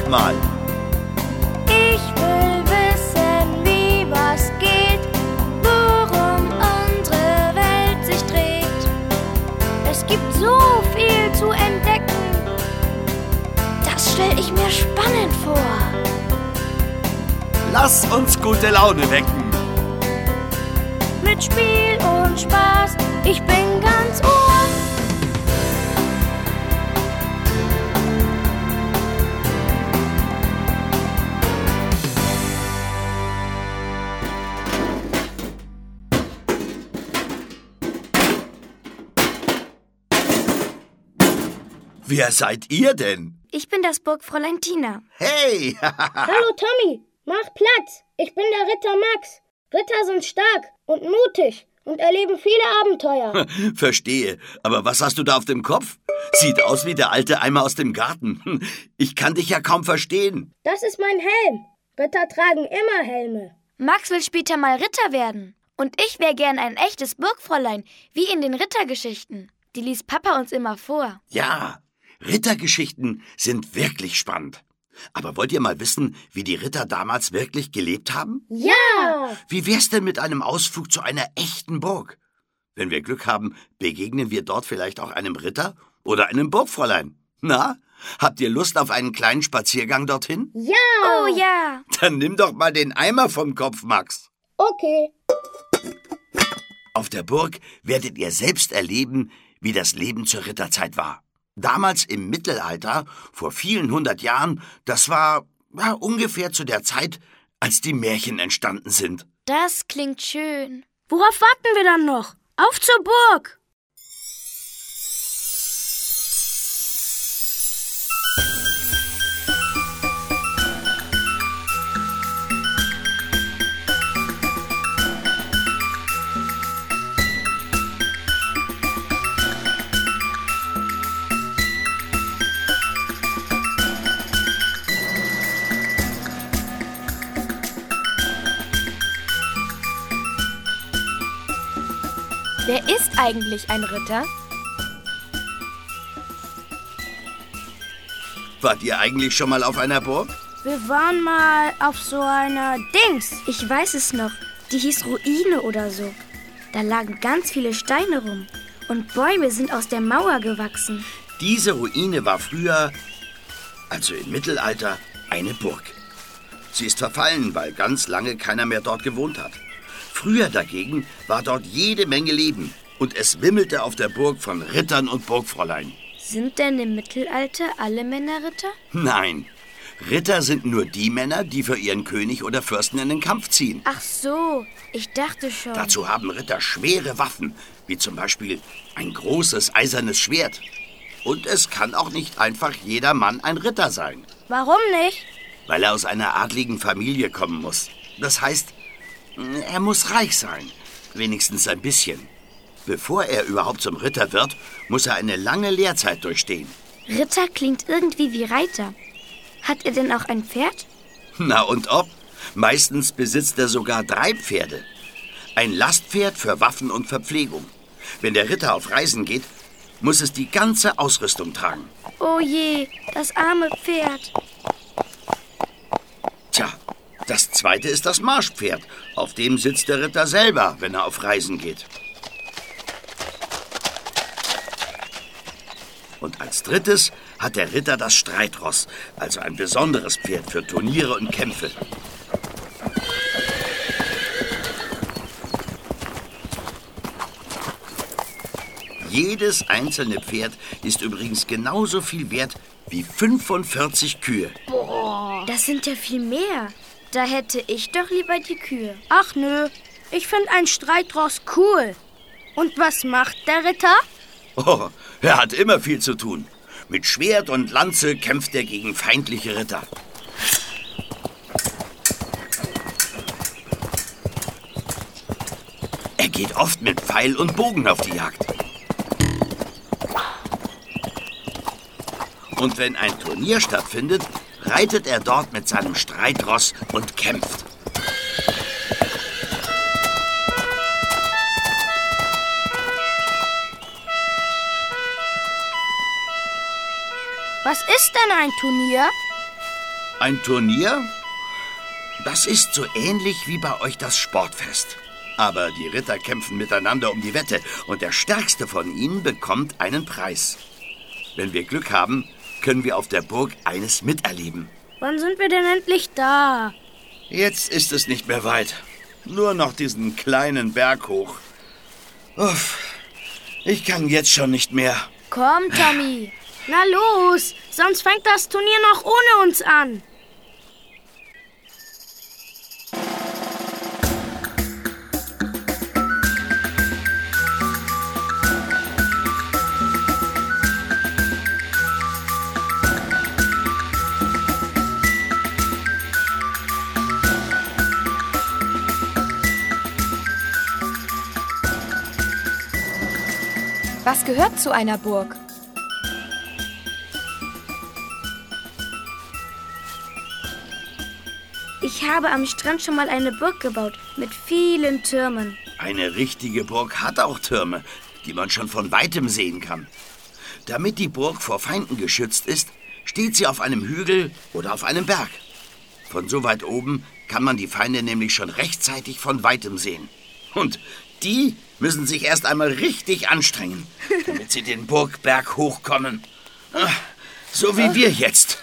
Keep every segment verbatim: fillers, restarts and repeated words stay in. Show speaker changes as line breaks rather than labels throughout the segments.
mal.
Ich will wissen, wie was geht, worum unsere Welt sich dreht. Es gibt so viel zu entdecken, das stell ich mir spannend vor.
Lass uns gute Laune wecken.
Mit Spiel und Spaß, ich bin ganz Ohr.
Wer seid ihr denn?
Ich bin das Burgfräulein Tina.
Hey!
Hallo Tommy, mach Platz. Ich bin der Ritter Max. Ritter sind stark und mutig und erleben viele Abenteuer.
Verstehe, aber was hast du da auf dem Kopf? Sieht aus wie der alte Eimer aus dem Garten. Ich kann dich ja kaum verstehen.
Das ist mein Helm. Ritter tragen immer Helme.
Max will später mal Ritter werden. Und ich wäre gern ein echtes Burgfräulein, wie in den Rittergeschichten. Die liest Papa uns immer vor.
Ja, Rittergeschichten sind wirklich spannend. Aber wollt ihr mal wissen, wie die Ritter damals wirklich gelebt haben?
Ja!
Wie wär's denn mit einem Ausflug zu einer echten Burg? Wenn wir Glück haben, begegnen wir dort vielleicht auch einem Ritter oder einem Burgfräulein. Na, habt ihr Lust auf einen kleinen Spaziergang dorthin?
Ja!
Oh ja!
Dann nimm doch mal den Eimer vom Kopf, Max.
Okay.
Auf der Burg werdet ihr selbst erleben, wie das Leben zur Ritterzeit war. Damals im Mittelalter, vor vielen hundert Jahren, das war ja, ungefähr zu der Zeit, als die Märchen entstanden sind.
Das klingt schön.
Worauf warten wir dann noch? Auf zur Burg!
Wer ist eigentlich ein Ritter?
Wart ihr eigentlich schon mal auf einer Burg?
Wir waren mal auf so einer Dings.
Ich weiß es noch. Die hieß Ruine oder so. Da lagen ganz viele Steine rum. Und Bäume sind aus der Mauer gewachsen.
Diese Ruine war früher, also im Mittelalter, eine Burg. Sie ist verfallen, weil ganz lange keiner mehr dort gewohnt hat. Früher dagegen war dort jede Menge Leben und es wimmelte auf der Burg von Rittern und Burgfräulein.
Sind denn im Mittelalter alle Männer Ritter?
Nein, Ritter sind nur die Männer, die für ihren König oder Fürsten in den Kampf ziehen.
Ach so, ich dachte schon.
Dazu haben Ritter schwere Waffen, wie zum Beispiel ein großes eisernes Schwert. Und es kann auch nicht einfach jeder Mann ein Ritter sein.
Warum nicht?
Weil er aus einer adligen Familie kommen muss. Das heißt, er muss reich sein, wenigstens ein bisschen. Bevor er überhaupt zum Ritter wird, muss er eine lange Lehrzeit durchstehen.
Ritter klingt irgendwie wie Reiter. Hat er denn auch ein Pferd?
Na und ob? Meistens besitzt er sogar drei Pferde. Ein Lastpferd für Waffen und Verpflegung. Wenn der Ritter auf Reisen geht, muss es die ganze Ausrüstung tragen.
Oh je, das arme Pferd.
Tja, das zweite ist das Marschpferd. Auf dem sitzt der Ritter selber, wenn er auf Reisen geht. Und als drittes hat der Ritter das Streitross, also ein besonderes Pferd für Turniere und Kämpfe. Jedes einzelne Pferd ist übrigens genauso viel wert wie fünfundvierzig Kühe.
Boah, das sind ja viel mehr. Da hätte ich doch lieber die Kühe.
Ach nö, ich finde ein Streitross cool. Und was macht der Ritter?
Oh, er hat immer viel zu tun. Mit Schwert und Lanze kämpft er gegen feindliche Ritter. Er geht oft mit Pfeil und Bogen auf die Jagd. Und wenn ein Turnier stattfindet, reitet er dort mit seinem Streitross und kämpft.
Was ist denn ein Turnier?
Ein Turnier? Das ist so ähnlich wie bei euch das Sportfest. Aber die Ritter kämpfen miteinander um die Wette und der Stärkste von ihnen bekommt einen Preis. Wenn wir Glück haben, können wir auf der Burg eines miterleben.
Wann sind wir denn endlich da?
Jetzt ist es nicht mehr weit. Nur noch diesen kleinen Berg hoch. Uff, ich kann jetzt schon nicht mehr.
Komm, Tommy.
Na los, sonst fängt das Turnier noch ohne uns an.
Was gehört zu einer Burg?
Ich habe am Strand schon mal eine Burg gebaut mit vielen Türmen.
Eine richtige Burg hat auch Türme, die man schon von weitem sehen kann. Damit die Burg vor Feinden geschützt ist, steht sie auf einem Hügel oder auf einem Berg. Von so weit oben kann man die Feinde nämlich schon rechtzeitig von weitem sehen. Und die müssen sich erst einmal richtig anstrengen, damit sie den Burgberg hochkommen. So wie wir jetzt.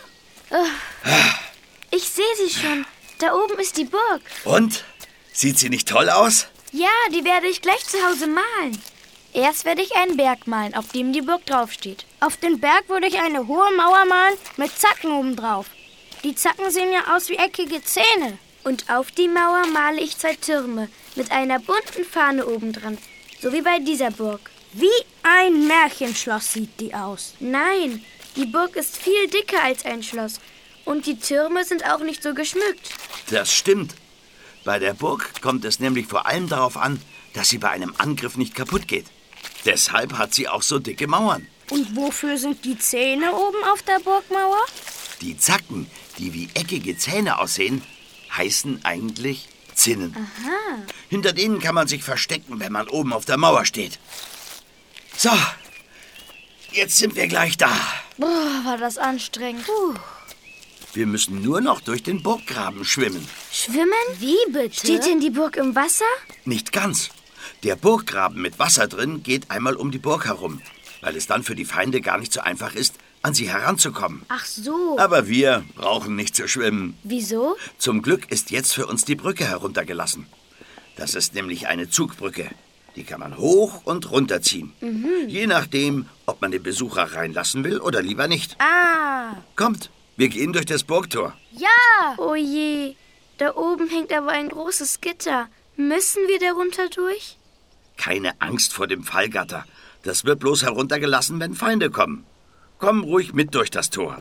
Ich sehe sie schon. Da oben ist die Burg.
Und? Sieht sie nicht toll aus?
Ja, die werde ich gleich zu Hause malen. Erst werde ich einen Berg malen, auf dem die Burg draufsteht.
Auf den Berg würde ich eine hohe Mauer malen mit Zacken obendrauf. Die Zacken sehen ja aus wie eckige Zähne.
Und auf die Mauer male ich zwei Türme mit einer bunten Fahne obendran. So wie bei dieser Burg.
Wie ein Märchenschloss sieht die aus.
Nein, die Burg ist viel dicker als ein Schloss. Und die Türme sind auch nicht so geschmückt.
Das stimmt. Bei der Burg kommt es nämlich vor allem darauf an, dass sie bei einem Angriff nicht kaputt geht. Deshalb hat sie auch so dicke Mauern.
Und wofür sind die Zähne oben auf der Burgmauer?
Die Zacken, die wie eckige Zähne aussehen, heißen eigentlich Zinnen.
Aha.
Hinter denen kann man sich verstecken, wenn man oben auf der Mauer steht. So, jetzt sind wir gleich da.
Boah, war das anstrengend. Puh.
Wir müssen nur noch durch den Burggraben schwimmen.
Schwimmen?
Wie bitte?
Steht denn die Burg im Wasser?
Nicht ganz. Der Burggraben mit Wasser drin geht einmal um die Burg herum, weil es dann für die Feinde gar nicht so einfach ist, an sie heranzukommen.
Ach so.
Aber wir brauchen nicht zu schwimmen.
Wieso?
Zum Glück ist jetzt für uns die Brücke heruntergelassen. Das ist nämlich eine Zugbrücke. Die kann man hoch und runter ziehen.
Mhm.
Je nachdem, ob man den Besucher reinlassen will oder lieber nicht.
Ah.
Kommt, wir gehen durch das Burgtor.
Ja. Oh je, da oben hängt aber ein großes Gitter. Müssen wir da runter durch?
Keine Angst vor dem Fallgatter. Das wird bloß heruntergelassen, wenn Feinde kommen. Komm ruhig mit durch das Tor.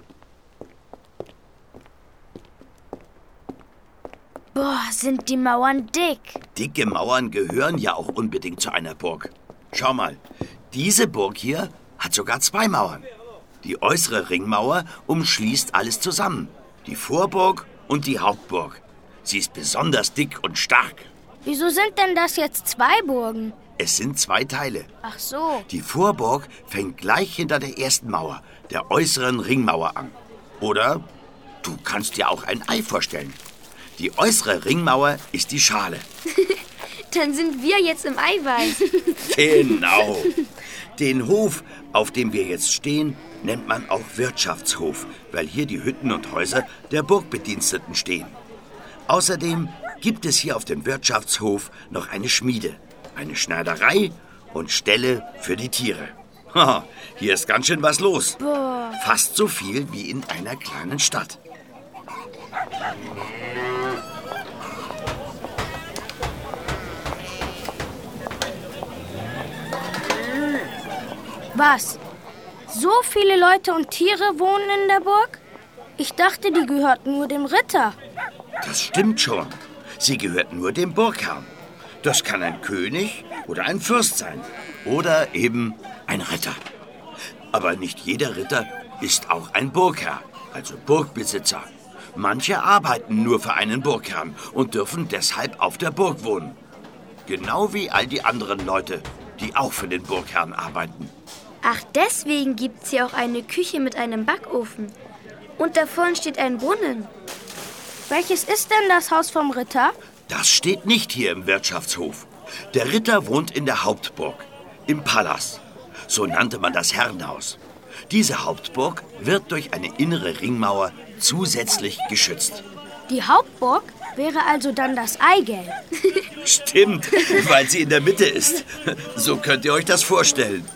Boah, sind die Mauern dick.
Dicke Mauern gehören ja auch unbedingt zu einer Burg. Schau mal, diese Burg hier hat sogar zwei Mauern. Die äußere Ringmauer umschließt alles zusammen. Die Vorburg und die Hauptburg. Sie ist besonders dick und stark.
Wieso sind denn das jetzt zwei Burgen?
Es sind zwei Teile.
Ach so.
Die Vorburg fängt gleich hinter der ersten Mauer, der äußeren Ringmauer an. Oder du kannst dir auch ein Ei vorstellen. Die äußere Ringmauer ist die Schale.
Dann sind wir jetzt im Eiweiß.
Genau. Den Hof, auf dem wir jetzt stehen, nennt man auch Wirtschaftshof, weil hier die Hütten und Häuser der Burgbediensteten stehen. Außerdem gibt es hier auf dem Wirtschaftshof noch eine Schmiede, eine Schneiderei und Ställe für die Tiere. Haha, hier ist ganz schön was los.
Boah.
Fast so viel wie in einer kleinen Stadt.
Was? So viele Leute und Tiere wohnen in der Burg? Ich dachte, die gehörten nur dem Ritter.
Das stimmt schon. Sie gehört nur dem Burgherrn. Das kann ein König oder ein Fürst sein. Oder eben ein Ritter. Aber nicht jeder Ritter ist auch ein Burgherr, also Burgbesitzer. Manche arbeiten nur für einen Burgherrn und dürfen deshalb auf der Burg wohnen. Genau wie all die anderen Leute, die auch für den Burgherrn arbeiten.
Ach, deswegen gibt's hier auch eine Küche mit einem Backofen. Und da vorne steht ein Brunnen.
Welches ist denn das Haus vom Ritter?
Das steht nicht hier im Wirtschaftshof. Der Ritter wohnt in der Hauptburg, im Palas. So nannte man das Herrenhaus. Diese Hauptburg wird durch eine innere Ringmauer zusätzlich geschützt.
Die Hauptburg wäre also dann das Eigelb.
Stimmt, weil sie in der Mitte ist. So könnt ihr euch das vorstellen.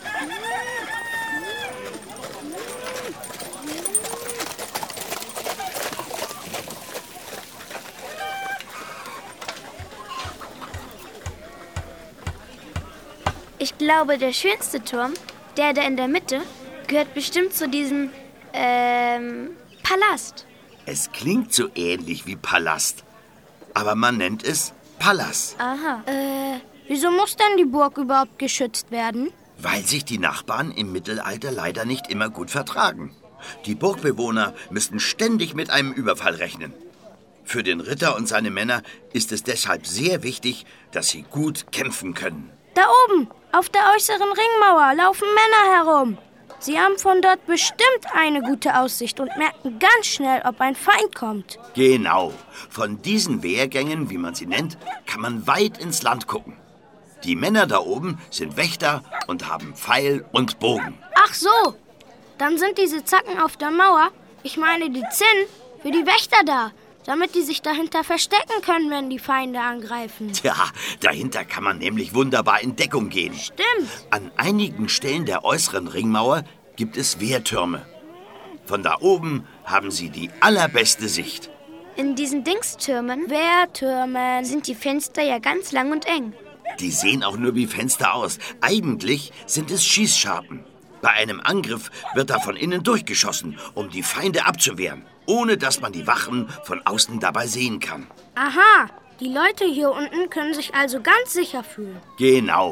Ich glaube, der schönste Turm, der da in der Mitte, gehört bestimmt zu diesem, ähm, Palast.
Es klingt so ähnlich wie Palast, aber man nennt es Palas.
Aha.
Äh, wieso muss denn die Burg überhaupt geschützt werden?
Weil sich die Nachbarn im Mittelalter leider nicht immer gut vertragen. Die Burgbewohner müssten ständig mit einem Überfall rechnen. Für den Ritter und seine Männer ist es deshalb sehr wichtig, dass sie gut kämpfen können.
Da oben, auf der äußeren Ringmauer, laufen Männer herum. Sie haben von dort bestimmt eine gute Aussicht und merken ganz schnell, ob ein Feind kommt.
Genau. Von diesen Wehrgängen, wie man sie nennt, kann man weit ins Land gucken. Die Männer da oben sind Wächter und haben Pfeil und Bogen.
Ach so, dann sind diese Zacken auf der Mauer, ich meine die Zinnen, für die Wächter da, damit die sich dahinter verstecken können, wenn die Feinde angreifen.
Tja, dahinter kann man nämlich wunderbar in Deckung gehen.
Stimmt.
An einigen Stellen der äußeren Ringmauer gibt es Wehrtürme. Von da oben haben sie die allerbeste Sicht.
In diesen Dingstürmen
Wehrtürmen
sind die Fenster ja ganz lang und eng.
Die sehen auch nur wie Fenster aus. Eigentlich sind es Schießscharten. Bei einem Angriff wird da von innen durchgeschossen, um die Feinde abzuwehren, ohne dass man die Wachen von außen dabei sehen kann.
Aha, die Leute hier unten können sich also ganz sicher fühlen.
Genau.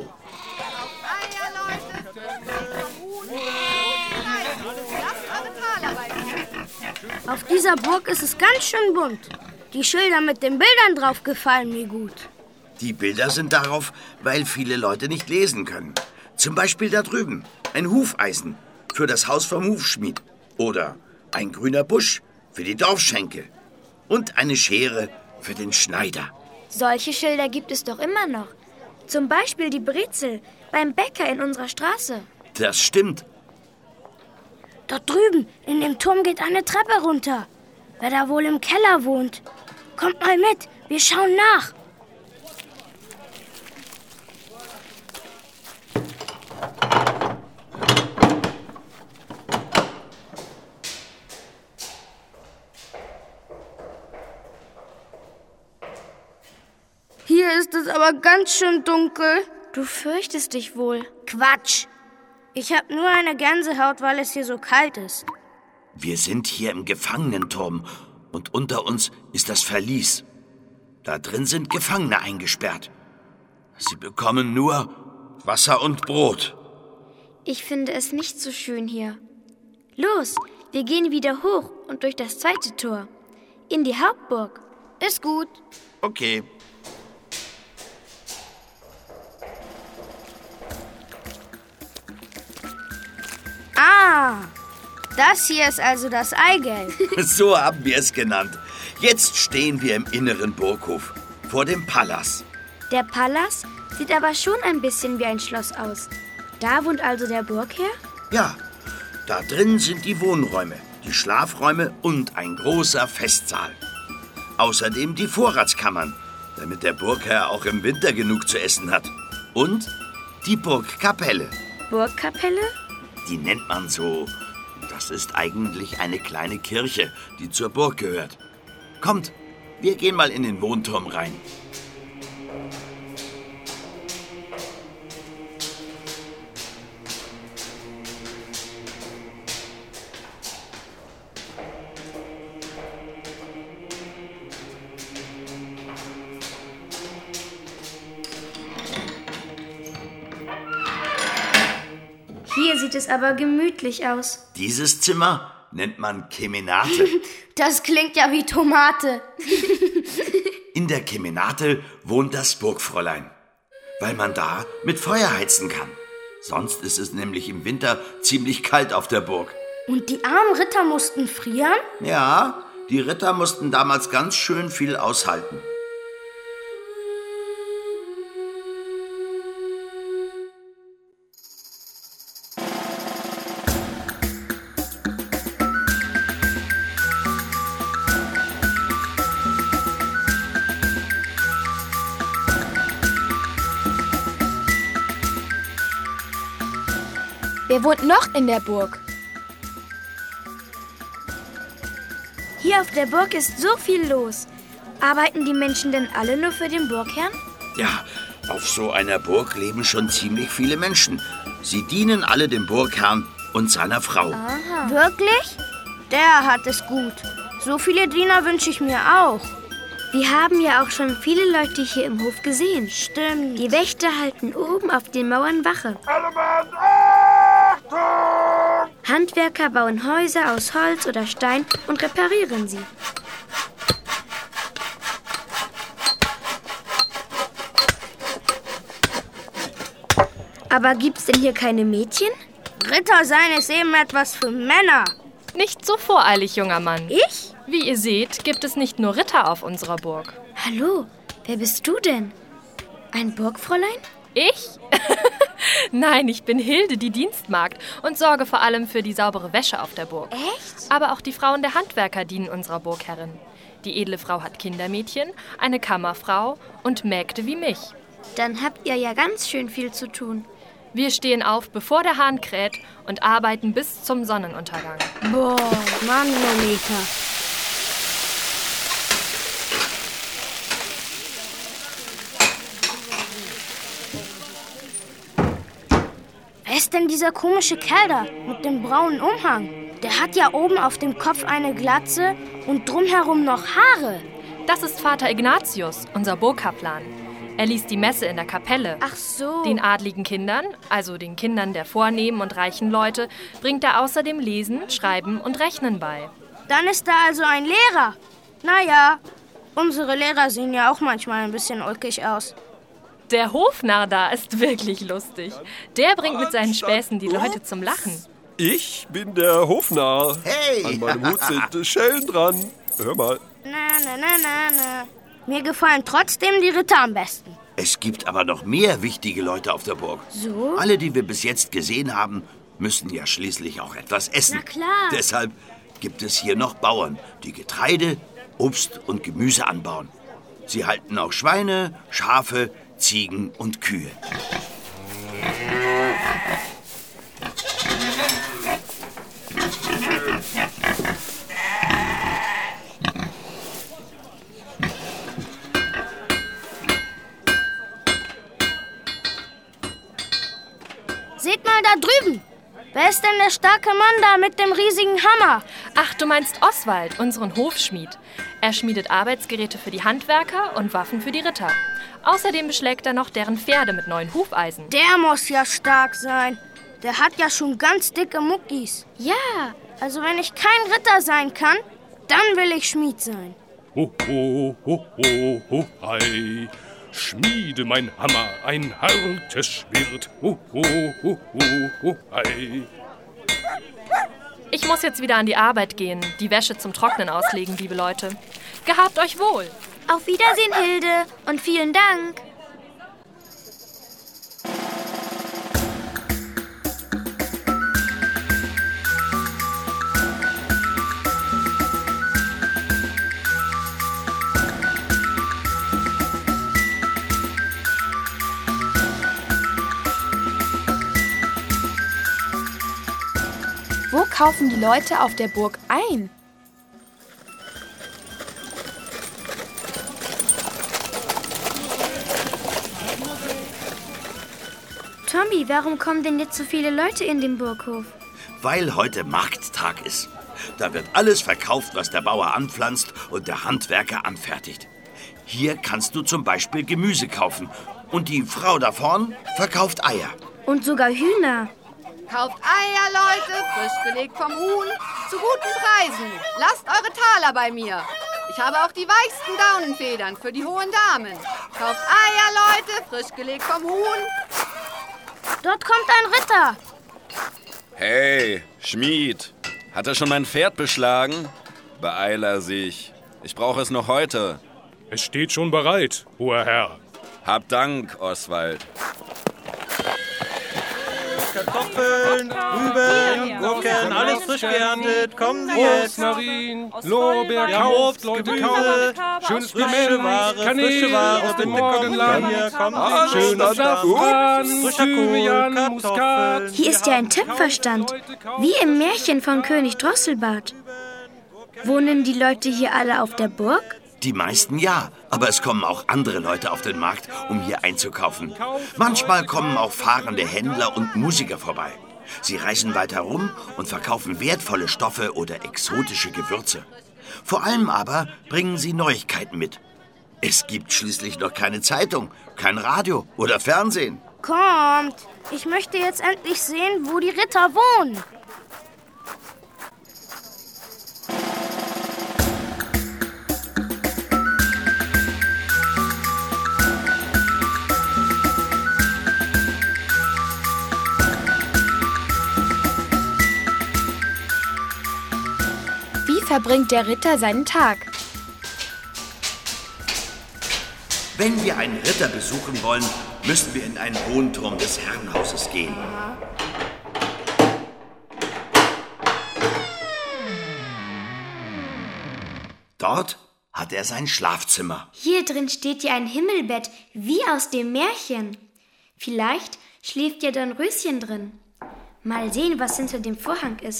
Auf dieser Burg ist es ganz schön bunt. Die Schilder mit den Bildern drauf gefallen mir gut.
Die Bilder sind darauf, weil viele Leute nicht lesen können. Zum Beispiel da drüben, ein Hufeisen für das Haus vom Hufschmied. Oder ein grüner Busch für die Dorfschenke. Und eine Schere für den Schneider.
Solche Schilder gibt es doch immer noch. Zum Beispiel die Brezel beim Bäcker in unserer Straße.
Das stimmt.
Dort drüben, in dem Turm geht eine Treppe runter. Wer da wohl im Keller wohnt? Kommt mal mit, wir schauen nach. Hier ist es aber ganz schön dunkel.
Du fürchtest dich wohl.
Quatsch. Ich habe nur eine Gänsehaut, weil es hier so kalt ist.
Wir sind hier im Gefangenenturm und unter uns ist das Verlies. Da drin sind Gefangene eingesperrt. Sie bekommen nur Wasser und Brot.
Ich finde es nicht so schön hier. Los, wir gehen wieder hoch und durch das zweite Tor. In die Hauptburg.
Ist gut.
Okay.
Ah, das hier ist also das Eigelb.
So haben wir es genannt. Jetzt stehen wir im inneren Burghof, vor dem Palas.
Der Palas sieht aber schon ein bisschen wie ein Schloss aus. Da wohnt also der Burgherr?
Ja, da drin sind die Wohnräume, die Schlafräume und ein großer Festsaal. Außerdem die Vorratskammern, damit der Burgherr auch im Winter genug zu essen hat. Und die Burgkapelle.
Burgkapelle?
Die nennt man so. Das ist eigentlich eine kleine Kirche, die zur Burg gehört. Kommt, wir gehen mal in den Wohnturm rein.
Hier sieht es aber gemütlich aus.
Dieses Zimmer nennt man Kemenate.
Das klingt ja wie Tomate.
In der Kemenate wohnt das Burgfräulein, weil man da mit Feuer heizen kann. Sonst ist es nämlich im Winter ziemlich kalt auf der Burg.
Und die armen Ritter mussten frieren?
Ja, Die Ritter mussten damals ganz schön viel aushalten.
Wer wohnt noch in der Burg?
Hier auf der Burg ist so viel los. Arbeiten die Menschen denn alle nur für den Burgherrn?
Ja, auf so einer Burg leben schon ziemlich viele Menschen. Sie dienen alle dem Burgherrn und seiner Frau.
Aha. Wirklich? Der hat es gut. So viele Diener wünsche ich mir auch.
Wir haben ja auch schon viele Leute hier im Hof gesehen.
Stimmt.
Die Wächter halten oben auf den Mauern Wache.
Alle Mann, Achtung!
Handwerker bauen Häuser aus Holz oder Stein und reparieren sie. Aber gibt's denn hier keine Mädchen?
Ritter sein ist eben etwas für Männer.
Nicht so voreilig, junger Mann.
Ich?
Wie ihr seht, gibt es nicht nur Ritter auf unserer Burg.
Hallo, wer bist du denn? Ein Burgfräulein?
Ich? Nein, ich bin Hilde, die Dienstmagd, und sorge vor allem für die saubere Wäsche auf der Burg.
Echt?
Aber auch die Frauen der Handwerker dienen unserer Burgherrin. Die edle Frau hat Kindermädchen, eine Kammerfrau und Mägde wie mich.
Dann habt ihr ja ganz schön viel zu tun.
Wir stehen auf, bevor der Hahn kräht, und arbeiten bis zum Sonnenuntergang.
Boah, Manometer. Wer ist denn dieser komische Kerl da mit dem braunen Umhang? Der hat ja oben auf dem Kopf eine Glatze und drumherum noch Haare.
Das ist Vater Ignatius, unser Burgkaplan. Er liest die Messe in der Kapelle.
Ach so.
Den adligen Kindern, also den Kindern der vornehmen und reichen Leute, bringt er außerdem Lesen, Schreiben und Rechnen bei.
Dann ist er also ein Lehrer. Naja, unsere Lehrer sehen ja auch manchmal ein bisschen ulkig aus.
Der Hofnarr da ist wirklich lustig. Der bringt mit seinen Späßen die Leute zum Lachen.
Ich bin der Hofnarr.
Hey!
An meinem Hut sind Schellen dran. Hör mal.
Na, na, na, na, na. Mir gefallen trotzdem die Ritter am besten.
Es gibt aber noch mehr wichtige Leute auf der Burg.
So?
Alle, die wir bis jetzt gesehen haben, müssen ja schließlich auch etwas essen.
Na klar.
Deshalb gibt es hier noch Bauern, die Getreide, Obst und Gemüse anbauen. Sie halten auch Schweine, Schafe, Ziegen und Kühe.
Seht mal da drüben. Wer ist denn der starke Mann da mit dem riesigen Hammer?
Ach, du meinst Oswald, unseren Hofschmied. Er schmiedet Arbeitsgeräte für die Handwerker und Waffen für die Ritter. Außerdem beschlägt er noch deren Pferde mit neuen Hufeisen.
Der muss ja stark sein. Der hat ja schon ganz dicke Muckis.
Ja,
Also wenn ich kein Ritter sein kann, dann will ich Schmied sein.
Ho, ho, ho, ho, ho, hei. Schmiede mein Hammer, ein hartes Schwert. Ho, ho, ho, ho, ho, hei.
Ich muss jetzt wieder an die Arbeit gehen, die Wäsche zum Trocknen auslegen, liebe Leute. Gehabt euch wohl.
auf Wiedersehen, Hilde, und vielen Dank.
Wo kaufen die Leute auf der Burg ein?
Tommy, warum kommen denn jetzt so viele Leute in den Burghof?
Weil heute Markttag ist. Da wird alles verkauft, was der Bauer anpflanzt und der Handwerker anfertigt. Hier kannst du zum Beispiel Gemüse kaufen. Und die Frau da vorn verkauft Eier.
Und sogar Hühner.
Kauft Eier, Leute, frisch gelegt vom Huhn, zu guten Preisen. Lasst eure Taler bei mir. Ich habe auch die weichsten Daunenfedern für die hohen Damen. Kauft Eier, Leute, frisch gelegt vom Huhn.
Dort kommt ein Ritter.
Hey, Schmied, hat er schon mein Pferd beschlagen? Beeile sich. Ich brauche es noch heute.
Es steht schon bereit, hoher Herr.
Hab Dank, Oswald.
Kartoffeln, Rüben, Gurken, alles frisch geerntet. Kommen Sie jetzt.
Rosmarin, Lorbeer,
Ja,
kauft,
Obst,
Leute,
Gemüse,
kauft. Schönes
frische
Gemälde,
Ware,
Kanäle
frische Ware,
aus dem
bitte kommen Sie
Morgenland.
hier, kommen Sie.
Alles
Schönes
Safran,
frischer Kohl,
Thymian,
Kartoffeln.
Muskat.
Hier ist ja ein Töpferstand, wie im Märchen von König Drosselbart. Wohnen die Leute hier alle auf der Burg?
Die meisten ja, aber es kommen auch andere Leute auf den Markt, um hier einzukaufen. Manchmal kommen auch fahrende Händler und Musiker vorbei. Sie reisen weiter rum und verkaufen wertvolle Stoffe oder exotische Gewürze. Vor allem aber bringen sie Neuigkeiten mit. Es gibt schließlich noch keine Zeitung, kein Radio oder Fernsehen.
Kommt, ich möchte jetzt endlich sehen, wo die Ritter wohnen.
Wie verbringt der Ritter seinen Tag?
Wenn wir einen Ritter besuchen wollen, müssen wir in einen hohen Turm des Herrenhauses gehen. Dort hat er sein Schlafzimmer.
Hier drin steht ja ein Himmelbett, wie aus dem Märchen. Vielleicht schläft ja dann Röschen drin. Mal sehen, was hinter dem Vorhang ist.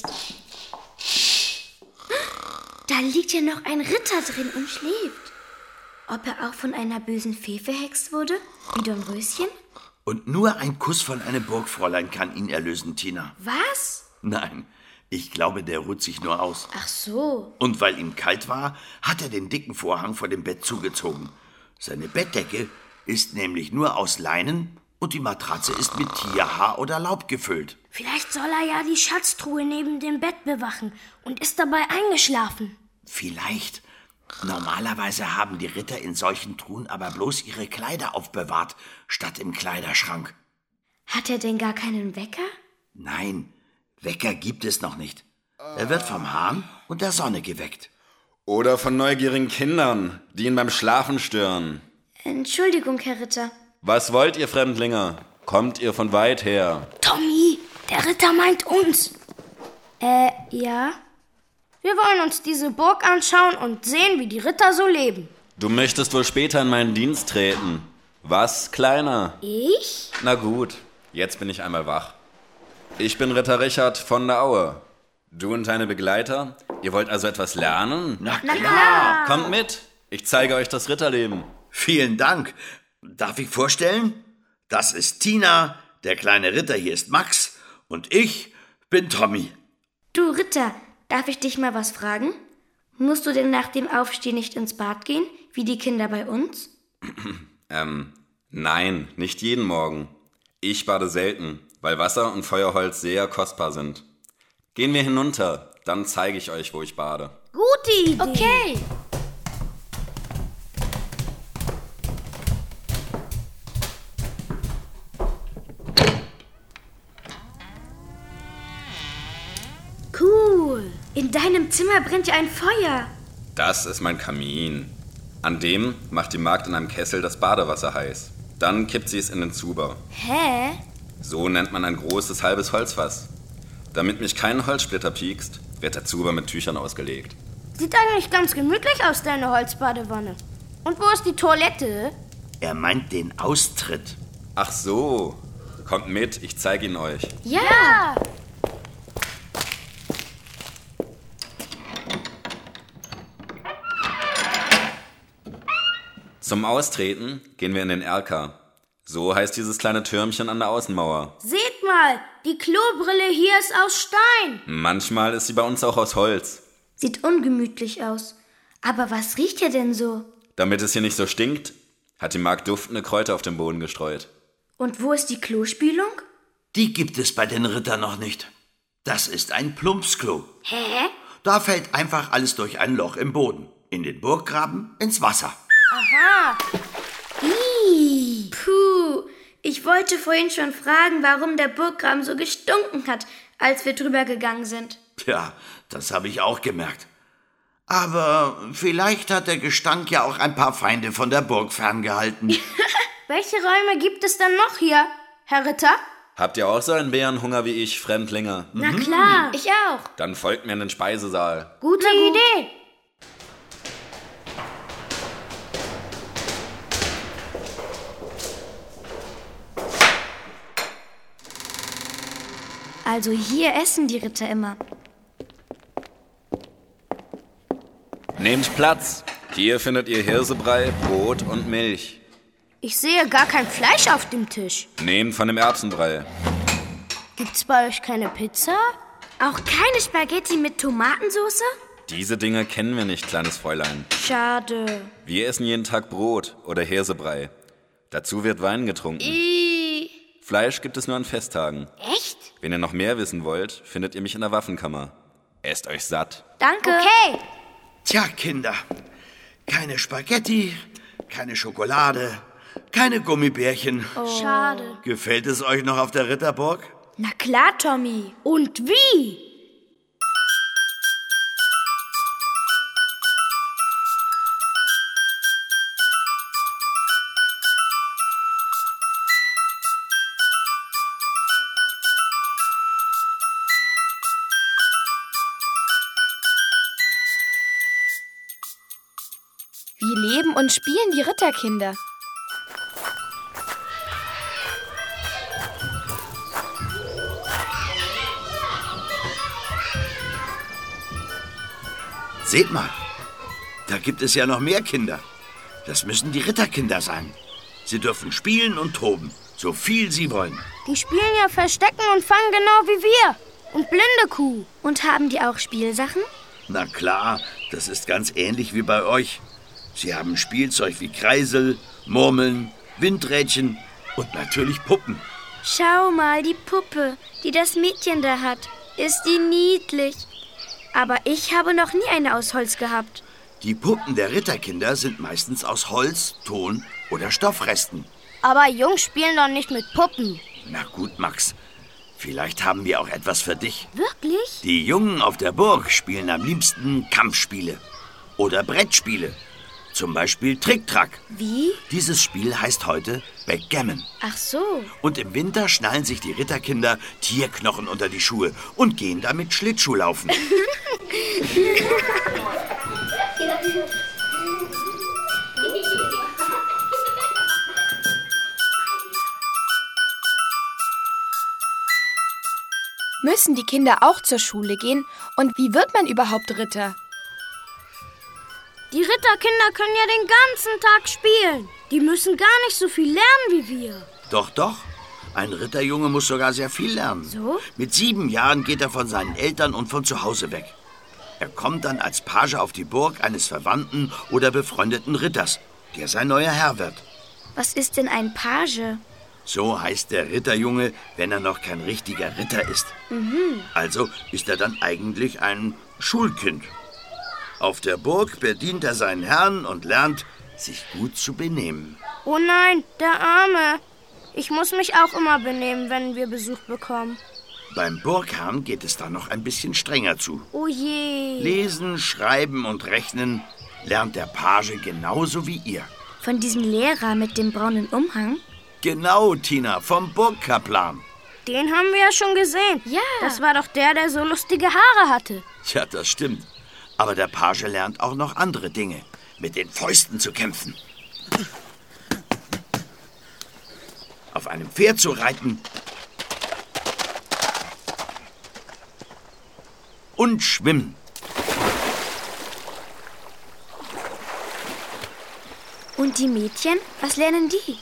Da liegt ja noch ein Ritter drin und schläft. Ob er auch von einer bösen Fee verhext wurde, wie Dornröschen?
Und nur ein Kuss von einem Burgfräulein kann ihn erlösen, Tina.
Was?
Nein, ich glaube, der ruht sich nur aus.
Ach so.
Und weil ihm kalt war, hat er den dicken Vorhang vor dem Bett zugezogen. Seine Bettdecke ist nämlich nur aus Leinen und die Matratze ist mit Tierhaar oder Laub gefüllt.
Vielleicht soll er ja die Schatztruhe neben dem Bett bewachen und ist dabei eingeschlafen.
Vielleicht. Normalerweise haben die Ritter in solchen Truhen aber bloß ihre Kleider aufbewahrt, statt im Kleiderschrank.
Hat er denn gar keinen Wecker?
Nein, Wecker gibt es noch nicht. Er wird vom Hahn und der Sonne geweckt.
Oder von neugierigen Kindern, die ihn beim Schlafen stören.
Entschuldigung, Herr Ritter.
Was wollt ihr, Fremdlinge? Kommt ihr von weit her?
Tommy, der Ritter meint uns. Äh, ja? Wir wollen uns diese Burg anschauen und sehen, wie die Ritter so leben.
Du möchtest wohl später in meinen Dienst treten. Was, Kleiner?
Ich?
Na gut, jetzt bin ich einmal wach. Ich bin Ritter Richard von der Aue. Du und deine Begleiter, ihr wollt also etwas lernen?
Na
Na klar.
Kommt mit, ich zeige euch das Ritterleben.
Vielen Dank. Darf ich vorstellen? Das ist Tina, der kleine Ritter hier ist Max und ich bin Tommy.
Du Ritter, darf ich dich mal was fragen? Musst du denn nach dem Aufstehen nicht ins Bad gehen, wie die Kinder bei uns?
Ähm, nein, nicht jeden Morgen. Ich bade selten, weil Wasser und Feuerholz sehr kostbar sind. Gehen wir hinunter, dann zeige ich euch, wo ich bade.
Gute Idee. Okay. Cool. In deinem Zimmer brennt ja ein Feuer.
Das ist mein Kamin. An dem macht die Magd in einem Kessel das Badewasser heiß. Dann kippt sie es in den Zuber.
Hä?
So nennt man ein großes halbes Holzfass. Damit mich kein Holzsplitter piekst, wird der Zuber mit Tüchern ausgelegt.
Sieht eigentlich ganz gemütlich aus, deine Holzbadewanne. Und wo ist die Toilette?
Er meint den Austritt.
Ach so, kommt mit, ich zeige ihn euch.
Ja.
Zum Austreten gehen wir in den Erker. So heißt dieses kleine Türmchen an der Außenmauer.
Seht mal, die Klobrille hier ist aus Stein.
Manchmal ist sie bei uns auch aus Holz.
Sieht ungemütlich aus. Aber was riecht hier denn so?
Damit es hier nicht so stinkt, hat die Magd duftende Kräuter auf den Boden gestreut.
Und wo ist die Klospülung?
Die gibt es bei den Rittern noch nicht. Das ist ein Plumpsklo.
Hä?
Da fällt einfach alles durch ein Loch im Boden. In den Burggraben, ins Wasser.
Aha. Ih. Puh, ich wollte vorhin schon fragen, warum der Burggraben so gestunken hat, als wir drüber gegangen sind.
Tja, das habe ich auch gemerkt. Aber vielleicht hat der Gestank ja auch ein paar Feinde von der Burg ferngehalten.
Welche Räume gibt es denn noch hier, Herr Ritter?
Habt ihr auch so einen Bärenhunger wie ich, Fremdlinge?
Na klar.
Ich auch.
Dann folgt mir in den Speisesaal.
Gute Idee.
Also hier essen die Ritter immer.
Nehmt Platz. Hier findet ihr Hirsebrei, Brot und Milch.
Ich sehe gar kein Fleisch auf dem Tisch.
Nehmt von dem Erbsenbrei.
Gibt's bei euch keine Pizza?
Auch keine Spaghetti mit Tomatensauce?
Diese Dinge kennen wir nicht, kleines Fräulein.
Schade.
Wir essen jeden Tag Brot oder Hirsebrei. Dazu wird Wein getrunken.
I.
Fleisch gibt es nur an Festtagen.
Echt?
Wenn ihr noch mehr wissen wollt, findet ihr mich in der Waffenkammer. Esst euch satt.
Danke.
Okay.
Tja, Kinder, keine Spaghetti, keine Schokolade, keine Gummibärchen.
Schade.
Gefällt es euch noch auf der Ritterburg?
Na klar, Tommy.
Und wie?
Wie leben und spielen die Ritterkinder?
Seht mal, da gibt es ja noch mehr Kinder. Das müssen die Ritterkinder sein. Sie dürfen spielen und toben, so viel sie wollen.
Die spielen ja Verstecken und Fangen genau wie wir. Und blinde Kuh.
Und haben die auch Spielsachen?
Na klar, das ist ganz ähnlich wie bei euch. Sie haben Spielzeug wie Kreisel, Murmeln, Windrädchen und natürlich Puppen.
Schau mal, die Puppe, die das Mädchen da hat. Ist die niedlich. Aber ich habe noch nie eine aus Holz gehabt.
Die Puppen der Ritterkinder sind meistens aus Holz, Ton oder Stoffresten.
Aber Jungs spielen doch nicht mit Puppen.
Na gut, Max. Vielleicht haben wir auch etwas für dich.
Wirklich?
Die Jungen auf der Burg spielen am liebsten Kampfspiele oder Brettspiele. Zum Beispiel Trick-Track.
Wie?
Dieses Spiel heißt heute Backgammon.
Ach so.
Und im Winter schnallen sich die Ritterkinder Tierknochen unter die Schuhe und gehen damit Schlittschuh laufen.
Müssen die Kinder auch zur Schule gehen? Und wie wird man überhaupt Ritter?
Die Ritterkinder können ja den ganzen Tag spielen. Die müssen gar nicht so viel lernen wie wir.
Doch, doch. Ein Ritterjunge muss sogar sehr viel lernen.
So?
Mit sieben Jahren geht er von seinen Eltern und von zu Hause weg. Er kommt dann als Page auf die Burg eines verwandten oder befreundeten Ritters, der sein neuer Herr wird.
Was ist denn ein Page?
So heißt der Ritterjunge, wenn er noch kein richtiger Ritter ist.
Mhm.
Also ist er dann eigentlich ein Schulkind. Auf der Burg bedient er seinen Herrn und lernt, sich gut zu benehmen.
Oh nein, der Arme. Ich muss mich auch immer benehmen, wenn wir Besuch bekommen.
Beim Burgherrn geht es da noch ein bisschen strenger zu.
Oh je.
Lesen, schreiben und rechnen lernt der Page genauso wie ihr.
Von diesem Lehrer mit dem braunen Umhang?
Genau, Tina, vom Burgkaplan.
Den haben wir ja schon gesehen.
Ja.
Das war doch der, der so lustige Haare hatte.
Tja, das stimmt. Aber der Page lernt auch noch andere Dinge. Mit den Fäusten zu kämpfen. Auf einem Pferd zu reiten. Und schwimmen.
Und die Mädchen? Was lernen die?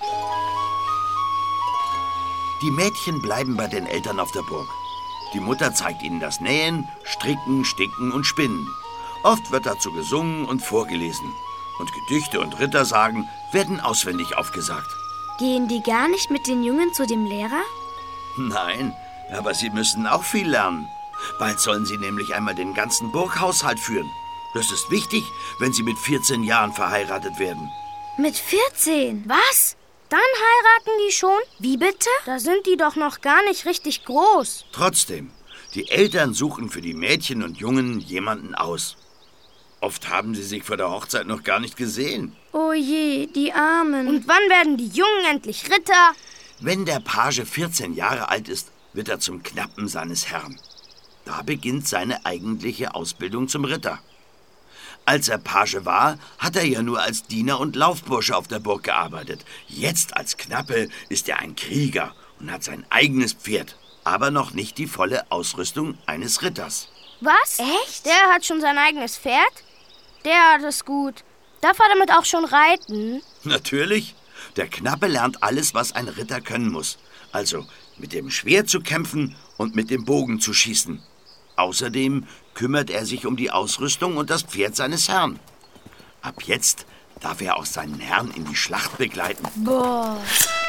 Die Mädchen bleiben bei den Eltern auf der Burg. Die Mutter zeigt ihnen das Nähen, Stricken, Sticken und Spinnen. Oft wird dazu gesungen und vorgelesen. Und Gedichte und Rittersagen werden auswendig aufgesagt.
Gehen die gar nicht mit den Jungen zu dem Lehrer?
Nein, aber sie müssen auch viel lernen. Bald sollen sie nämlich einmal den ganzen Burghaushalt führen. Das ist wichtig, wenn sie mit vierzehn Jahren verheiratet werden.
Mit vierzehn?
Was? Dann heiraten die schon?
Wie bitte?
Da sind die doch noch gar nicht richtig groß.
Trotzdem, die Eltern suchen für die Mädchen und Jungen jemanden aus. Oft haben sie sich vor der Hochzeit noch gar nicht gesehen.
Oh je, die Armen. Und wann werden die Jungen endlich Ritter?
Wenn der Page vierzehn Jahre alt ist, wird er zum Knappen seines Herrn. Da beginnt seine eigentliche Ausbildung zum Ritter. Als er Page war, hat er ja nur als Diener und Laufbursche auf der Burg gearbeitet. Jetzt als Knappe ist er ein Krieger und hat sein eigenes Pferd, aber noch nicht die volle Ausrüstung eines Ritters.
Was? Echt? Der hat schon sein eigenes Pferd? Der hat es gut. Darf er damit auch schon reiten?
Natürlich. Der Knappe lernt alles, was ein Ritter können muss. Also mit dem Schwert zu kämpfen und mit dem Bogen zu schießen. Außerdem kümmert er sich um die Ausrüstung und das Pferd seines Herrn. Ab jetzt darf er auch seinen Herrn in die Schlacht begleiten.
Boah.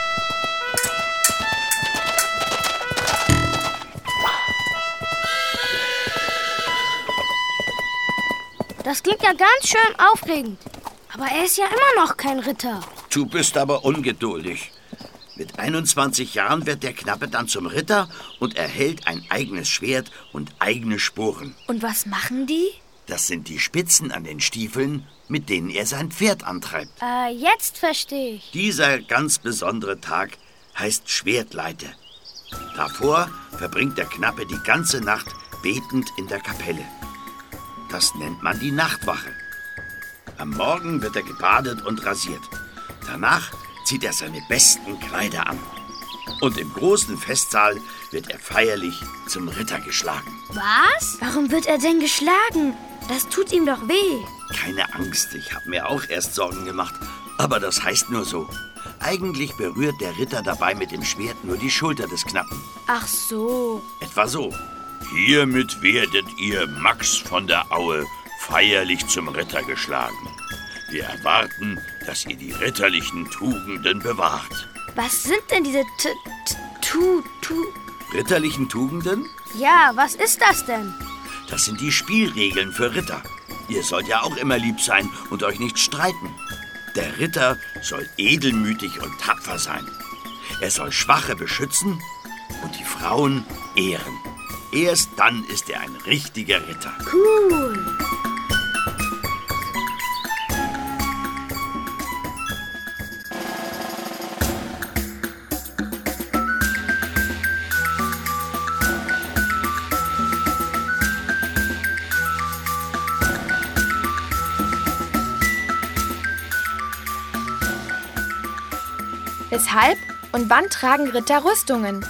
Das klingt ja ganz schön aufregend. Aber er ist ja immer noch kein Ritter.
Du bist aber ungeduldig. Mit einundzwanzig Jahren wird der Knappe dann zum Ritter und erhält ein eigenes Schwert und eigene Sporen.
Und was machen die?
Das sind die Spitzen an den Stiefeln, mit denen er sein Pferd antreibt.
Äh, jetzt verstehe ich.
Dieser ganz besondere Tag heißt Schwertleite. Davor verbringt der Knappe die ganze Nacht betend in der Kapelle. Das nennt man die Nachtwache. Am Morgen wird er gebadet und rasiert. Danach zieht er seine besten Kleider an. Und im großen Festsaal wird er feierlich zum Ritter geschlagen.
Was? Warum wird er denn geschlagen? Das tut ihm doch weh.
Keine Angst, ich habe mir auch erst Sorgen gemacht. Aber das heißt nur so. Eigentlich berührt der Ritter dabei mit dem Schwert nur die Schulter des Knappen.
Ach so.
Etwa so. Hiermit werdet ihr Max von der Aue feierlich zum Ritter geschlagen. Wir erwarten, dass ihr die ritterlichen Tugenden bewahrt.
Was sind denn diese t t tu tu
Ritterlichen Tugenden?
Ja, was ist das denn?
Das sind die Spielregeln für Ritter. Ihr sollt ja auch immer lieb sein und euch nicht streiten. Der Ritter soll edelmütig und tapfer sein. Er soll Schwache beschützen und die Frauen ehren. Erst dann ist er ein richtiger Ritter.
Cool.
Weshalb und wann tragen Ritter Rüstungen?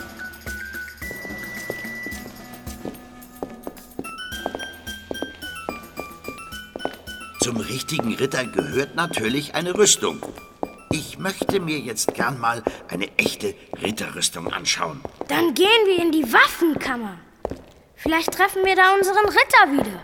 Zum richtigen Ritter gehört natürlich eine Rüstung. Ich möchte mir jetzt gern mal eine echte Ritterrüstung anschauen.
Dann gehen wir in die Waffenkammer. Vielleicht treffen wir da unseren Ritter wieder.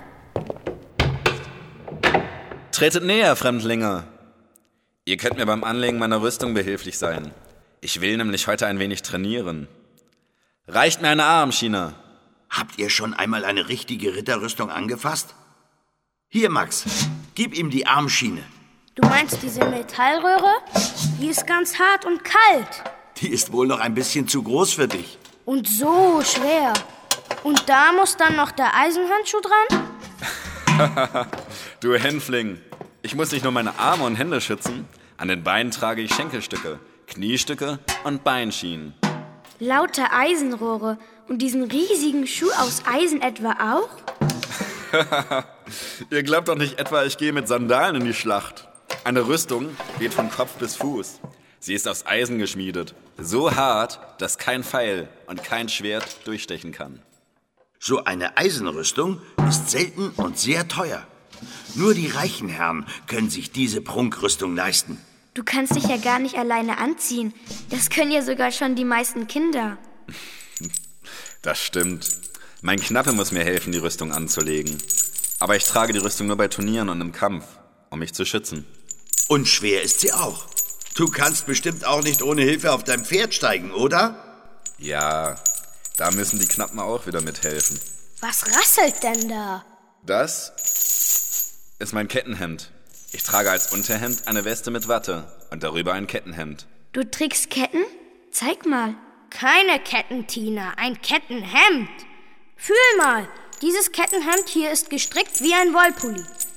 Tretet näher, Fremdlinge. Ihr könnt mir beim Anlegen meiner Rüstung behilflich sein. Ich will nämlich heute ein wenig trainieren. Reicht mir eine Armschiene.
Habt ihr schon einmal eine richtige Ritterrüstung angefasst? Hier, Max, gib ihm die Armschiene.
Du meinst diese Metallröhre? Die ist ganz hart und kalt.
Die ist wohl noch ein bisschen zu groß für dich.
Und so schwer. Und da muss dann noch der Eisenhandschuh dran?
Du Hänfling, ich muss nicht nur meine Arme und Hände schützen. An den Beinen trage ich Schenkelstücke, Kniestücke und Beinschienen.
Lauter Eisenrohre und diesen riesigen Schuh aus Eisen etwa auch?
Ihr glaubt doch nicht etwa, ich gehe mit Sandalen in die Schlacht. Eine Rüstung geht von Kopf bis Fuß. Sie ist aus Eisen geschmiedet. So hart, dass kein Pfeil und kein Schwert durchstechen kann.
So eine Eisenrüstung ist selten und sehr teuer. Nur die reichen Herren können sich diese Prunkrüstung leisten.
Du kannst dich ja gar nicht alleine anziehen. Das können ja sogar schon die meisten Kinder.
Das stimmt. Mein Knappe muss mir helfen, die Rüstung anzulegen. Aber ich trage die Rüstung nur bei Turnieren und im Kampf, um mich zu schützen.
Und schwer ist sie auch. Du kannst bestimmt auch nicht ohne Hilfe auf dein Pferd steigen, oder?
Ja, da müssen die Knappen auch wieder mithelfen.
Was rasselt denn da?
Das ist mein Kettenhemd. Ich trage als Unterhemd eine Weste mit Watte und darüber ein Kettenhemd.
Du trägst Ketten? Zeig mal.
Keine Ketten, Tina, ein Kettenhemd. Fühl mal, dieses Kettenhemd hier ist gestrickt wie ein Wollpulli.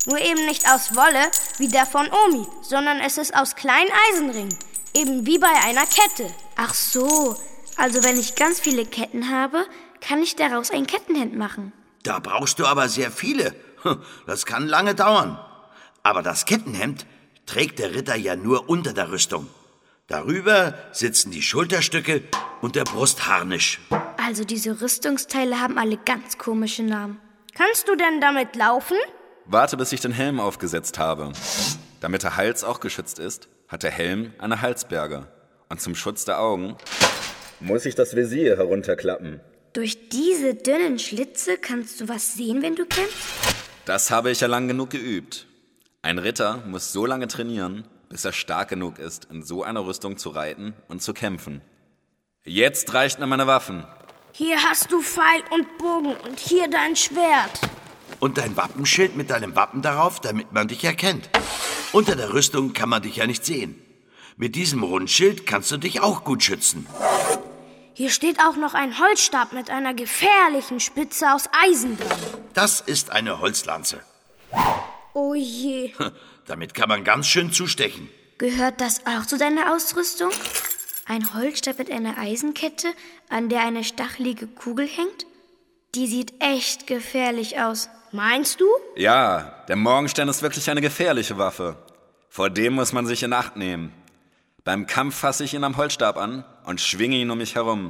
Nur eben nicht aus Wolle, wie der von Omi, sondern es ist aus kleinen Eisenringen. Eben wie bei einer Kette.
Ach so, also wenn ich ganz viele Ketten habe, kann ich daraus ein Kettenhemd machen.
Da brauchst du aber sehr viele. Das kann lange dauern. Aber das Kettenhemd trägt der Ritter ja nur unter der Rüstung. Darüber sitzen die Schulterstücke und der Brustharnisch.
Also diese Rüstungsteile haben alle ganz komische Namen.
Kannst du denn damit laufen?
Warte, bis ich den Helm aufgesetzt habe. Damit der Hals auch geschützt ist, hat der Helm eine Halsberge. Und zum Schutz der Augen muss ich das Visier herunterklappen.
Durch diese dünnen Schlitze kannst du was sehen, wenn du kämpfst?
Das habe ich ja lang genug geübt. Ein Ritter muss so lange trainieren, bis er stark genug ist, in so einer Rüstung zu reiten und zu kämpfen. Jetzt reichen mir meine Waffen.
Hier hast du Pfeil und Bogen und hier dein Schwert.
Und dein Wappenschild mit deinem Wappen darauf, damit man dich erkennt. Unter der Rüstung kann man dich ja nicht sehen. Mit diesem Rundschild kannst du dich auch gut schützen.
Hier steht auch noch ein Holzstab mit einer gefährlichen Spitze aus Eisen dran.
Das ist eine Holzlanze.
Oh je.
Damit kann man ganz schön zustechen.
Gehört das auch zu deiner Ausrüstung? Ein Holzstab mit einer Eisenkette, an der eine stachelige Kugel hängt? Die sieht echt gefährlich aus.
Meinst du?
Ja, der Morgenstern ist wirklich eine gefährliche Waffe. Vor dem muss man sich in Acht nehmen. Beim Kampf fasse ich ihn am Holzstab an und schwinge ihn um mich herum.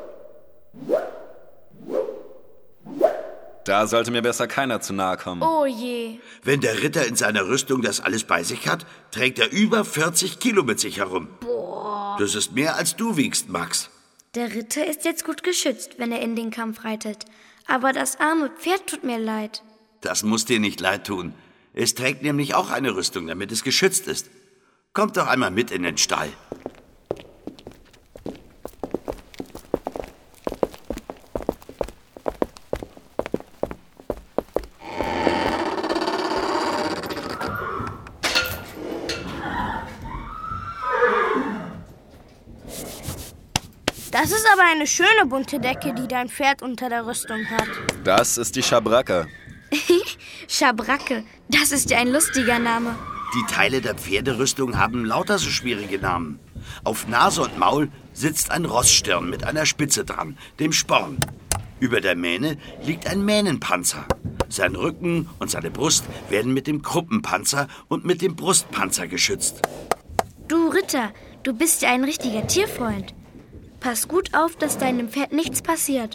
Da sollte mir besser keiner zu nahe kommen.
Oh je.
Wenn der Ritter in seiner Rüstung das alles bei sich hat, trägt er über vierzig Kilo mit sich herum.
Boah.
Das ist mehr, als du wiegst, Max.
Der Ritter ist jetzt gut geschützt, wenn er in den Kampf reitet. Aber das arme Pferd tut mir leid.
Das muss dir nicht leid tun. Es trägt nämlich auch eine Rüstung, damit es geschützt ist. Kommt doch einmal mit in den Stall.
Das ist aber eine schöne bunte Decke, die dein Pferd unter der Rüstung hat.
Das ist die Schabracke.
Schabracke, das ist ja ein lustiger Name.
Die Teile der Pferderüstung haben lauter so schwierige Namen. Auf Nase und Maul sitzt ein Rossstirn mit einer Spitze dran, dem Sporn. Über der Mähne liegt ein Mähnenpanzer. Sein Rücken und seine Brust werden mit dem Kruppenpanzer und mit dem Brustpanzer geschützt.
Du Ritter, du bist ja ein richtiger Tierfreund. Pass gut auf, dass deinem Pferd nichts passiert.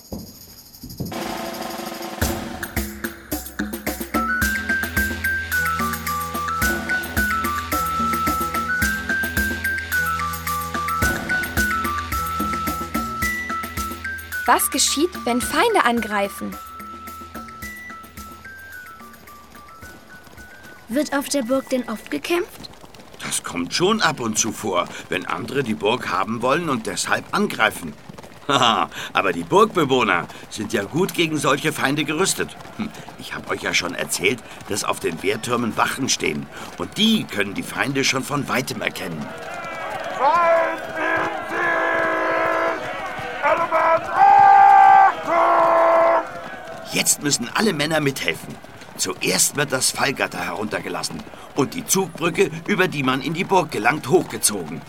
Was geschieht, wenn Feinde angreifen?
Wird auf der Burg denn oft gekämpft?
Das kommt schon ab und zu vor, wenn andere die Burg haben wollen und deshalb angreifen. Haha, aber die Burgbewohner sind ja gut gegen solche Feinde gerüstet. Ich habe euch ja schon erzählt, dass auf den Wehrtürmen Wachen stehen. Und die können die Feinde schon von Weitem erkennen.
Feind in Sicht! Element Achtung!
Jetzt müssen alle Männer mithelfen. Zuerst wird das Fallgatter heruntergelassen und die Zugbrücke, über die man in die Burg gelangt, hochgezogen.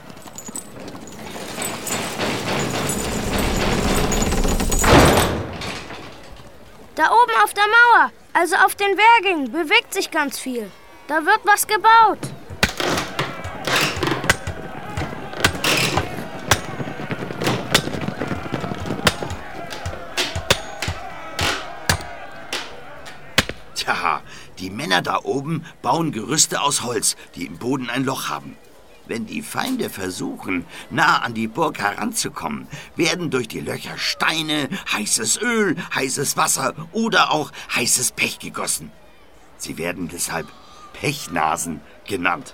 Da oben auf der Mauer, also auf den Wehrgängen, bewegt sich ganz viel. Da wird was gebaut.
Tja, die Männer da oben bauen Gerüste aus Holz, die im Boden ein Loch haben. Wenn die Feinde versuchen, nah an die Burg heranzukommen, werden durch die Löcher Steine, heißes Öl, heißes Wasser oder auch heißes Pech gegossen. Sie werden deshalb Pechnasen genannt.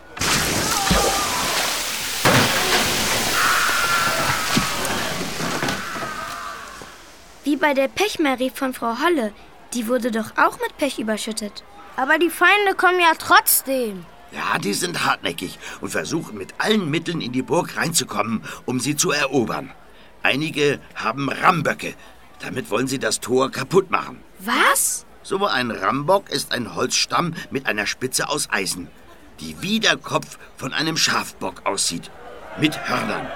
Wie bei der Pechmarie von Frau Holle. Die wurde doch auch mit Pech überschüttet.
Aber die Feinde kommen ja trotzdem.
Ja, die sind hartnäckig und versuchen mit allen Mitteln in die Burg reinzukommen, um sie zu erobern. Einige haben Rammböcke. Damit wollen sie das Tor kaputt machen.
Was?
So ein Rambock ist ein Holzstamm mit einer Spitze aus Eisen, die wie der Kopf von einem Schafbock aussieht, mit Hörnern.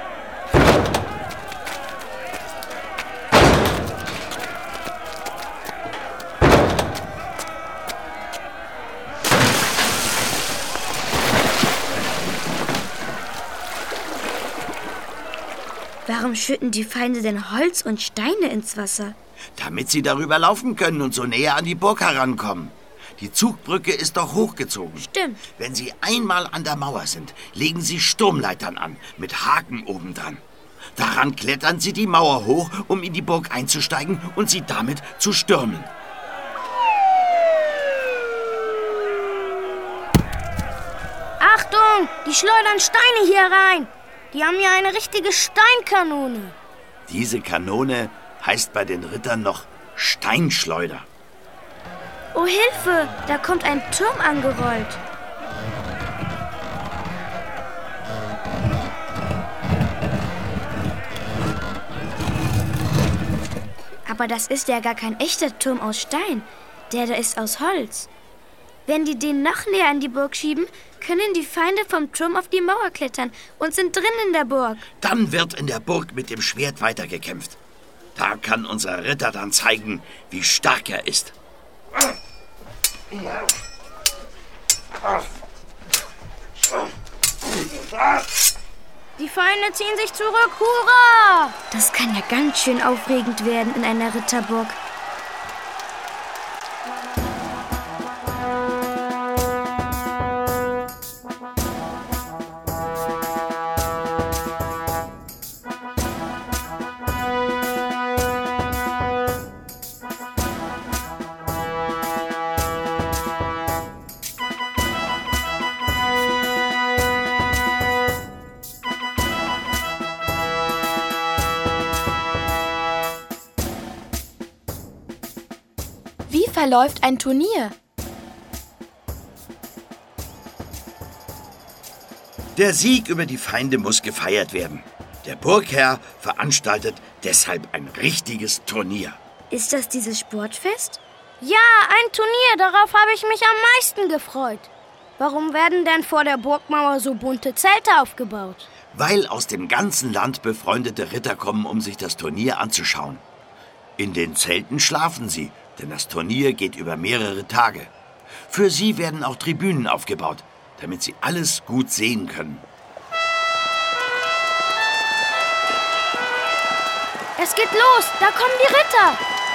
Warum schütten die Feinde denn Holz und Steine ins Wasser?
Damit sie darüber laufen können und so näher an die Burg herankommen. Die Zugbrücke ist doch hochgezogen.
Stimmt.
Wenn sie einmal an der Mauer sind, legen sie Sturmleitern an, mit Haken obendran. Daran klettern sie die Mauer hoch, um in die Burg einzusteigen und sie damit zu stürmen.
Achtung, die schleudern Steine hier rein. Die haben ja eine richtige Steinkanone.
Diese Kanone heißt bei den Rittern noch Steinschleuder.
Oh, Hilfe! Da kommt ein Turm angerollt. Aber das ist ja gar kein echter Turm aus Stein. Der da ist aus Holz. Wenn die den noch näher an die Burg schieben, können die Feinde vom Turm auf die Mauer klettern und sind drin in der Burg.
Dann wird in der Burg mit dem Schwert weitergekämpft. Da kann unser Ritter dann zeigen, wie stark er ist.
Die Feinde ziehen sich zurück, hurra!
Das kann ja ganz schön aufregend werden in einer Ritterburg.
Wie verläuft ein Turnier?
Der Sieg über die Feinde muss gefeiert werden. Der Burgherr veranstaltet deshalb ein richtiges Turnier.
Ist das dieses Sportfest?
Ja, ein Turnier, darauf habe ich mich am meisten gefreut. Warum werden denn vor der Burgmauer so bunte Zelte aufgebaut?
Weil aus dem ganzen Land befreundete Ritter kommen, um sich das Turnier anzuschauen. In den Zelten schlafen sie, denn das Turnier geht über mehrere Tage. Für sie werden auch Tribünen aufgebaut, damit sie alles gut sehen können.
Es geht los, da kommen die Ritter.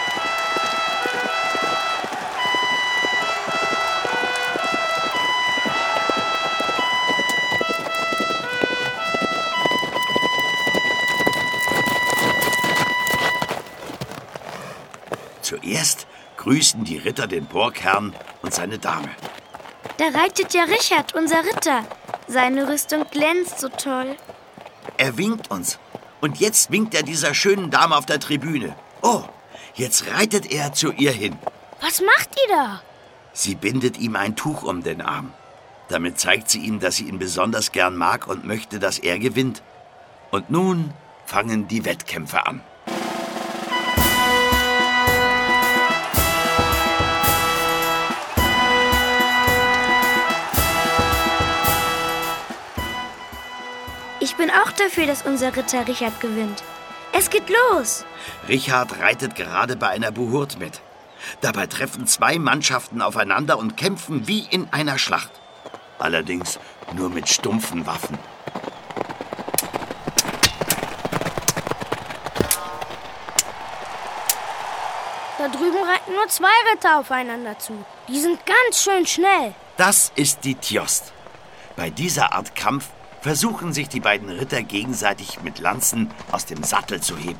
Zuerst grüßen die Ritter den Burgherrn und seine Dame.
Da reitet ja Richard, unser Ritter. Seine Rüstung glänzt so toll.
Er winkt uns. Und jetzt winkt er dieser schönen Dame auf der Tribüne. Oh, jetzt reitet er zu ihr hin.
Was macht die da?
Sie bindet ihm ein Tuch um den Arm. Damit zeigt sie ihm, dass sie ihn besonders gern mag und möchte, dass er gewinnt. Und nun fangen die Wettkämpfe an.
Ich bin auch dafür, dass unser Ritter Richard gewinnt. Es geht los.
Richard reitet gerade bei einer Buhurt mit. Dabei treffen zwei Mannschaften aufeinander und kämpfen wie in einer Schlacht. Allerdings nur mit stumpfen Waffen.
Da drüben reiten nur zwei Ritter aufeinander zu. Die sind ganz schön schnell.
Das ist die Tjost. Bei dieser Art Kampf versuchen sich die beiden Ritter gegenseitig mit Lanzen aus dem Sattel zu heben.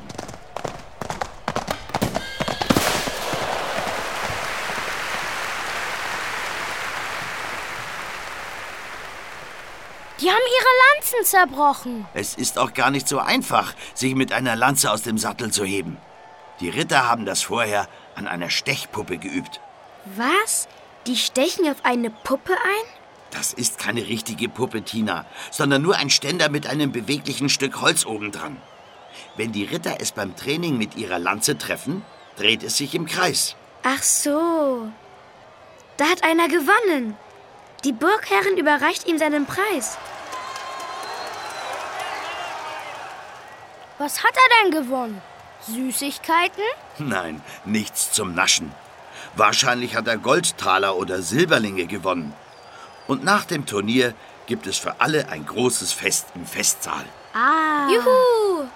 Die haben ihre Lanzen zerbrochen.
Es ist auch gar nicht so einfach, sich mit einer Lanze aus dem Sattel zu heben. Die Ritter haben das vorher an einer Stechpuppe geübt.
Was? Die stechen auf eine Puppe ein?
Das ist keine richtige Puppe, Tina, sondern nur ein Ständer mit einem beweglichen Stück Holz obendran. Wenn die Ritter es beim Training mit ihrer Lanze treffen, dreht es sich im Kreis.
Ach so. Da hat einer gewonnen. Die Burgherrin überreicht ihm seinen Preis.
Was hat er denn gewonnen? Süßigkeiten?
Nein, nichts zum Naschen. Wahrscheinlich hat er Goldtaler oder Silberlinge gewonnen. Und nach dem Turnier gibt es für alle ein großes Fest im Festsaal.
Ah.
Juhu!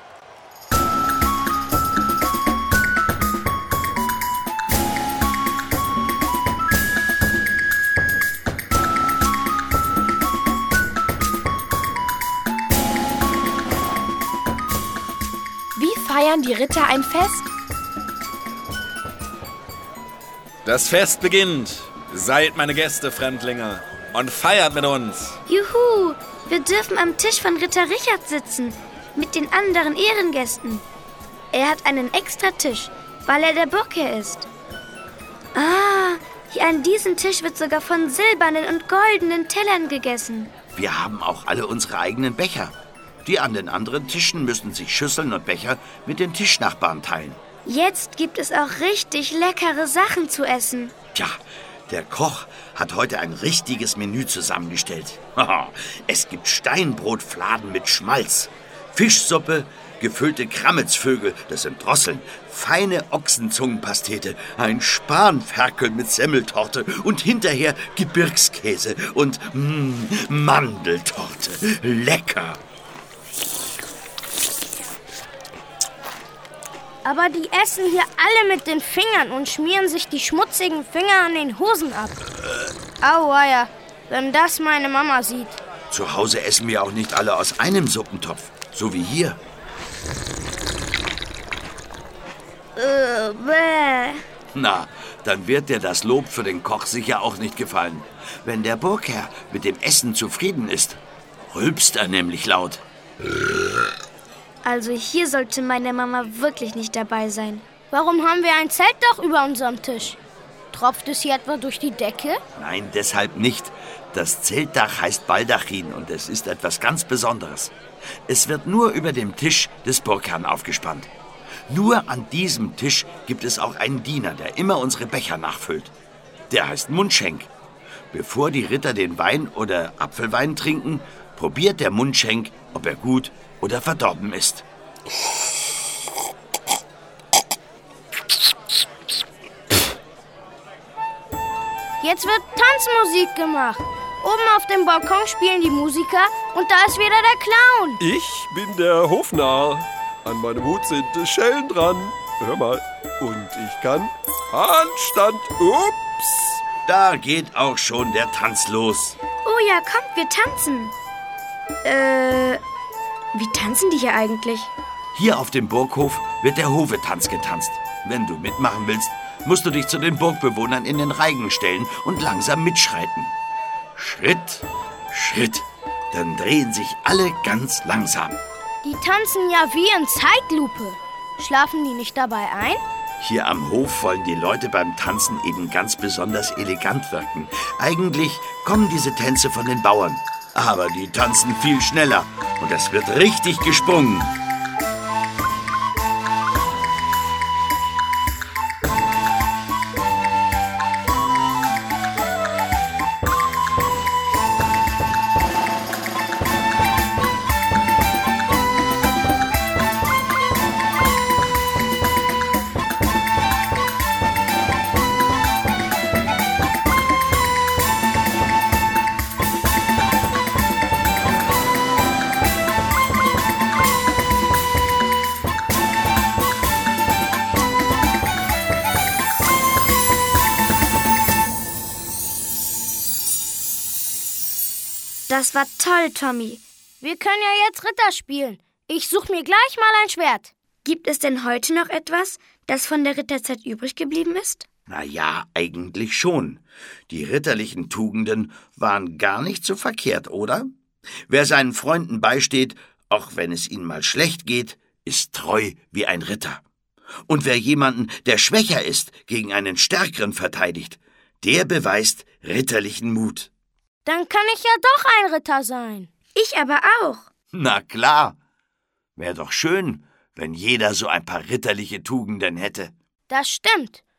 Wie feiern die Ritter ein Fest?
Das Fest beginnt. Seid meine Gäste, Fremdlinge, und feiert mit uns.
Juhu! Wir dürfen am Tisch von Ritter Richard sitzen, mit den anderen Ehrengästen. Er hat einen extra Tisch, weil er der Burgherr ist. Ah, hier an diesem Tisch wird sogar von silbernen und goldenen Tellern gegessen.
Wir haben auch alle unsere eigenen Becher. Die an den anderen Tischen müssen sich Schüsseln und Becher mit den Tischnachbarn teilen.
Jetzt gibt es auch richtig leckere Sachen zu essen.
Tja, der Koch hat heute ein richtiges Menü zusammengestellt. Es gibt Steinbrotfladen mit Schmalz, Fischsuppe, gefüllte Krammetzvögel, das sind Drosseln, feine Ochsenzungenpastete, ein Spanferkel mit Semmeltorte und hinterher Gebirgskäse und mm, Mandeltorte. Lecker!
Aber die essen hier alle mit den Fingern und schmieren sich die schmutzigen Finger an den Hosen ab. Auweia, wenn das meine Mama sieht.
Zu Hause essen wir auch nicht alle aus einem Suppentopf, so wie hier.
Äh, bäh.
Na, dann wird dir das Lob für den Koch sicher auch nicht gefallen. Wenn der Burgherr mit dem Essen zufrieden ist, rülpst er nämlich laut.
Also hier sollte meine Mama wirklich nicht dabei sein.
Warum haben wir ein Zeltdach über unserem Tisch? Tropft es hier etwa durch die Decke?
Nein, deshalb nicht. Das Zeltdach heißt Baldachin und es ist etwas ganz Besonderes. Es wird nur über dem Tisch des Burgherrn aufgespannt. Nur an diesem Tisch gibt es auch einen Diener, der immer unsere Becher nachfüllt. Der heißt Mundschenk. Bevor die Ritter den Wein oder Apfelwein trinken, probiert der Mundschenk, ob er gut oder verdorben ist.
Jetzt wird Tanzmusik gemacht. Oben auf dem Balkon spielen die Musiker und da ist wieder der Clown.
Ich bin der Hofnarr. An meinem Hut sind Schellen dran. Hör mal. Und ich kann Handstand. Ups.
Da geht auch schon der Tanz los.
Oh ja, kommt, wir tanzen. Äh, wie tanzen die hier eigentlich?
Hier auf dem Burghof wird der Hovetanz getanzt. Wenn du mitmachen willst, musst du dich zu den Burgbewohnern in den Reigen stellen und langsam mitschreiten. Schritt, Schritt. Dann drehen sich alle ganz langsam.
Die tanzen ja wie in Zeitlupe. Schlafen die nicht dabei ein?
Hier am Hof wollen die Leute beim Tanzen eben ganz besonders elegant wirken. Eigentlich kommen diese Tänze von den Bauern. Aber die tanzen viel schneller und es wird richtig gesprungen.
Das war toll, Tommy.
Wir können ja jetzt Ritter spielen. Ich suche mir gleich mal ein Schwert.
Gibt es denn heute noch etwas, das von der Ritterzeit übrig geblieben ist?
Na ja, eigentlich schon. Die ritterlichen Tugenden waren gar nicht so verkehrt, oder? Wer seinen Freunden beisteht, auch wenn es ihnen mal schlecht geht, ist treu wie ein Ritter. Und wer jemanden, der schwächer ist, gegen einen Stärkeren verteidigt, der beweist ritterlichen Mut.
Dann kann ich ja doch ein Ritter sein.
Ich aber auch.
Na klar. Wär doch schön, wenn jeder so ein paar ritterliche Tugenden hätte.
Das stimmt.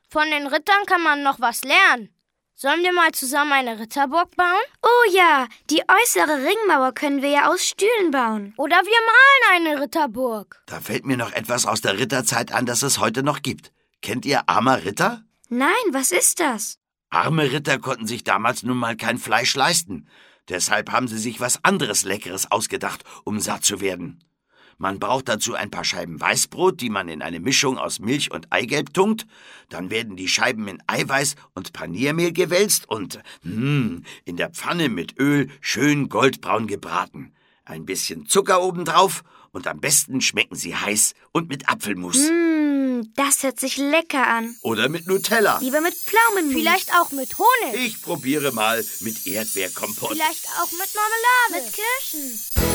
Von den Rittern kann man noch was lernen. Sollen wir mal zusammen eine Ritterburg bauen?
Oh ja, die äußere Ringmauer können wir ja aus Stühlen bauen.
Oder wir malen eine Ritterburg.
Da fällt mir noch etwas aus der Ritterzeit an, das es heute noch gibt. Kennt ihr armer Ritter?
Nein, was ist das?
Arme Ritter konnten sich damals nun mal kein Fleisch leisten. Deshalb haben sie sich was anderes Leckeres ausgedacht, um satt zu werden. Man braucht dazu ein paar Scheiben Weißbrot, die man in eine Mischung aus Milch und Eigelb tunkt. Dann werden die Scheiben in Eiweiß und Paniermehl gewälzt und mh, in der Pfanne mit Öl schön goldbraun gebraten. Ein bisschen Zucker obendrauf und am besten schmecken sie heiß und mit Apfelmus.
Mmh, das hört sich lecker an.
Oder mit Nutella.
Lieber mit Pflaumenmus.
Vielleicht auch mit Honig.
Ich probiere mal mit Erdbeerkompott.
Vielleicht auch mit Marmelade.
Mit Kirschen.